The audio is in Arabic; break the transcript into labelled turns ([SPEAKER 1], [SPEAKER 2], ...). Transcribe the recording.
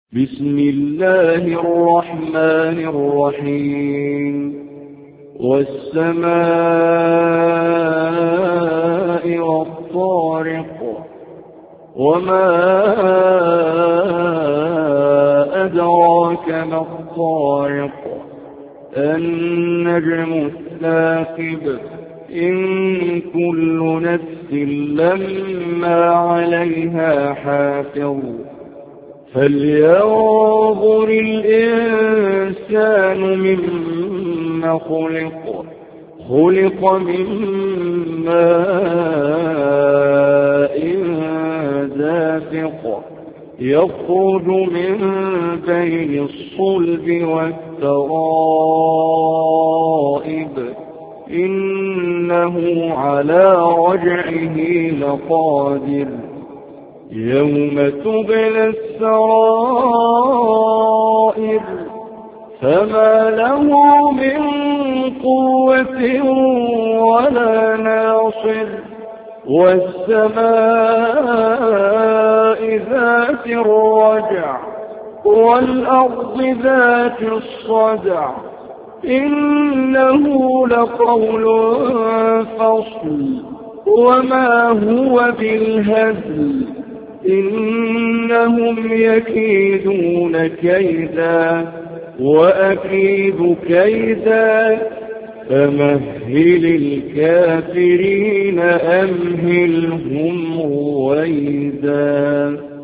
[SPEAKER 1] بسم الله الرحمن الرحيم والسماء والطارق وما أدراك ما الطارق النجم الثاقب إن كل نفس لما عليها حافظ فلينظر الإنسان مما خلق من ماء دافق يخرج من بين الصلب والترائب إنه على رجعه لقادر يوم تبلى السرائر فما له من قوة ولا ناصر والسماء ذات الرجع والأرض ذات الصدع إنه لقول فصل وما هو بالهزل إنهم يكيدون كيدا وأكيد كيدا فمهل الكافرين أمهلهم رويدا.